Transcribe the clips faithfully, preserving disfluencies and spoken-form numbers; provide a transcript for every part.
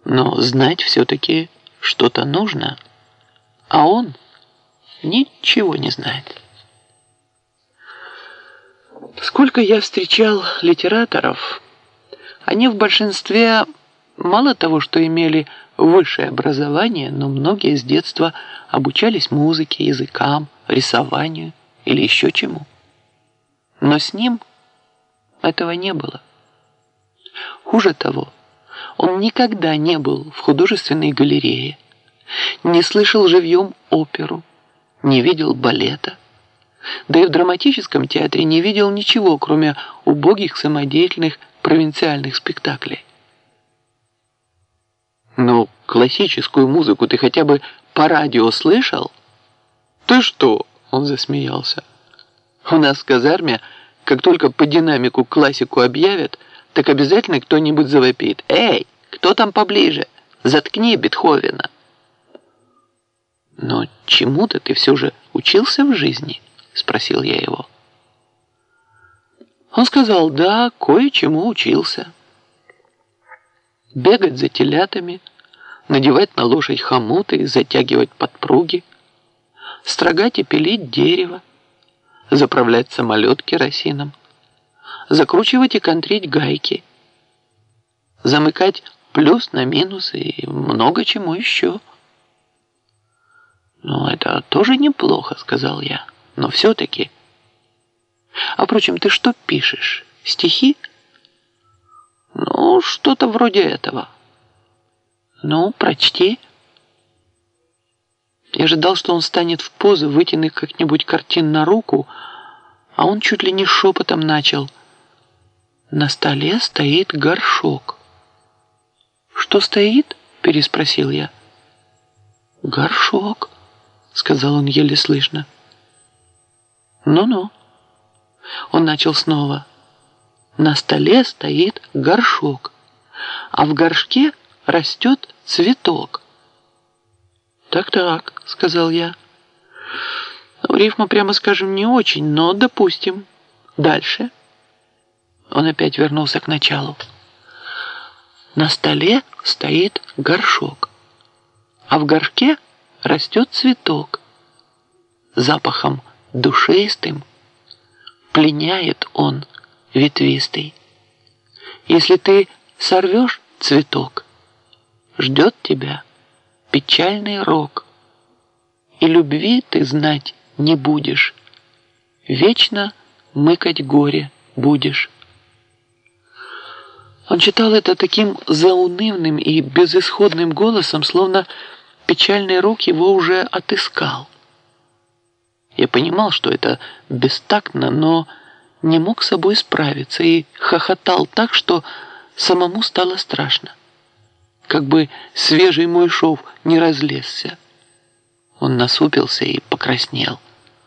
Но знать все-таки что-то нужно, а он ничего не знает. Сколько я встречал литераторов, они в большинстве мало того, что имели высшее образование, но многие с детства обучались музыке, языкам, рисованию или еще чему. Но с ним этого не было. Хуже того, он никогда не был в художественной галерее, не слышал живьем оперу, не видел балета, да и в драматическом театре не видел ничего, кроме убогих самодеятельных провинциальных спектаклей. «Ну, классическую музыку ты хотя бы по радио слышал?» «Ты что?» – он засмеялся. «У нас в казарме, как только по динамику классику объявят, так обязательно кто-нибудь завопит: «Эй, кто там поближе? Заткни Бетховена!» «Но чему-то ты все же учился в жизни?» – спросил я его. Он сказал: «Да, кое-чему учился. Бегать за телятами, надевать на лошадь хомуты, затягивать подпруги, строгать и пилить дерево, заправлять самолет керосином, закручивать и контрить гайки, замыкать плюс на минус и много чему еще». «Ну, это тоже неплохо», — сказал я, — «но все-таки...» «А впрочем, ты что пишешь? Стихи?» «Ну, что-то вроде этого». «Ну, прочти». Я ожидал, что он станет в позу, вытянуть как-нибудь картин на руку, а он чуть ли не шепотом начал: «На столе стоит горшок». «Что стоит?» – переспросил я. «Горшок», – сказал он еле слышно. «Ну-ну». Он начал снова. «На столе стоит горшок, а в горшке растет цветок». «Так-так», — сказал я. «Рифма, прямо скажем, не очень, но допустим. Дальше». Он опять вернулся к началу. «На столе стоит горшок, а в горшке растет цветок. Запахом душистым пленяет он ветвистый. Если ты сорвешь цветок, ждет тебя печальный рок, и любви ты знать не будешь, вечно мыкать горе будешь». Он читал это таким заунывным и безысходным голосом, словно печальный рок его уже отыскал. Я понимал, что это бестактно, но не мог с собой справиться и хохотал так, что самому стало страшно. Как бы свежий мой шов не разлезся. Он насупился и покраснел.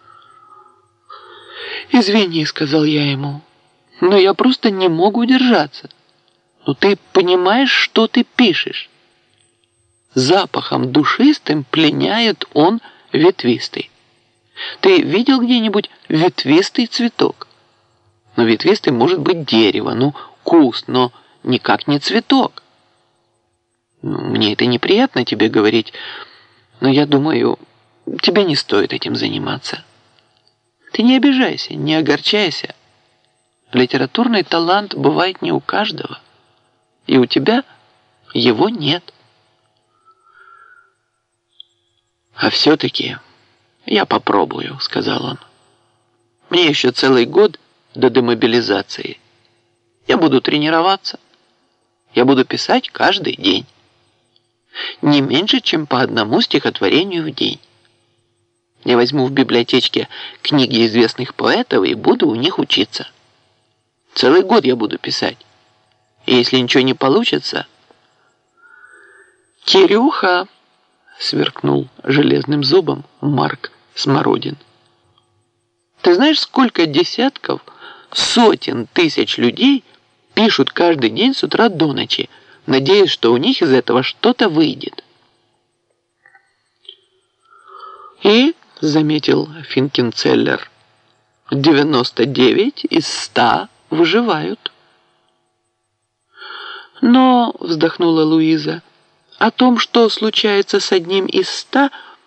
«Извини», — сказал я ему, — «но я просто не могу удержаться. Ну ты понимаешь, что ты пишешь? Запахом душистым пленяет он ветвистый. Ты видел где-нибудь ветвистый цветок? Но ветвистый может быть дерево, ну куст, но никак не цветок. Мне это неприятно тебе говорить, но я думаю, тебе не стоит этим заниматься. Ты не обижайся, не огорчайся. Литературный талант бывает не у каждого, и у тебя его нет. А все-таки я попробую», — сказал он. «Мне еще целый год до демобилизации. Я буду тренироваться. Я буду писать каждый день. Не меньше, чем по одному стихотворению в день. Я возьму в библиотечке книги известных поэтов и буду у них учиться. Целый год я буду писать. И если ничего не получится...» «Кирюха!» — сверкнул железным зубом Марк Смородин. «Ты знаешь, сколько десятков, сотен тысяч людей пишут каждый день с утра до ночи, надеясь, что у них из этого что-то выйдет?» «И, — заметил Финкенцеллер, — девяносто девять из ста выживают». «Но, — вздохнула Луиза, О том, что случается с одним из ста,